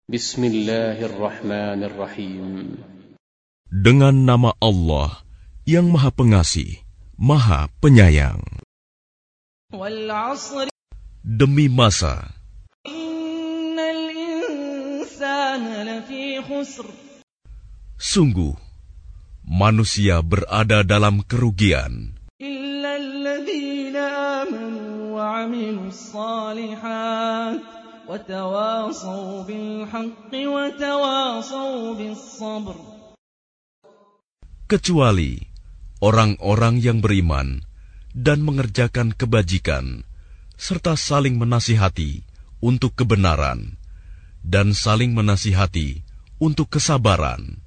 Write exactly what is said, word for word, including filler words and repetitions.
Bismillahirrahmanirrahim. Dengan nama Allah yang Maha Pengasih, Maha Penyayang. Wal 'ashr. Demi masa. Innal insana lafi khusr. Sungguh, manusia berada dalam kerugian. Illa alladhina amanu wa 'amilus shalihat. وَتَوَاصَوْا بِالْحَقِّ وَتَوَاصَوْا بِالصَّبْرِ. Kecuali orang-orang yang beriman dan mengerjakan kebajikan, serta saling menasihati untuk kebenaran, dan saling menasihati untuk kesabaran.